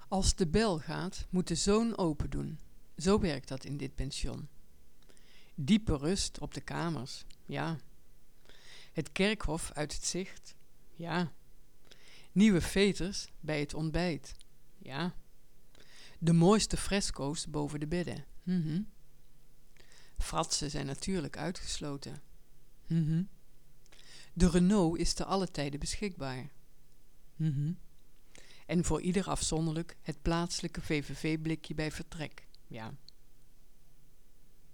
Als de bel gaat, moet de zoon open doen. Zo werkt dat in dit pension. Diepe rust op de kamers, ja. Het kerkhof uit het zicht, ja. Nieuwe veters bij het ontbijt, ja. De mooiste fresco's boven de bedden, Fratsen zijn natuurlijk uitgesloten, De Renault is te alle tijden beschikbaar, En voor ieder afzonderlijk het plaatselijke VVV-blikje bij vertrek, ja.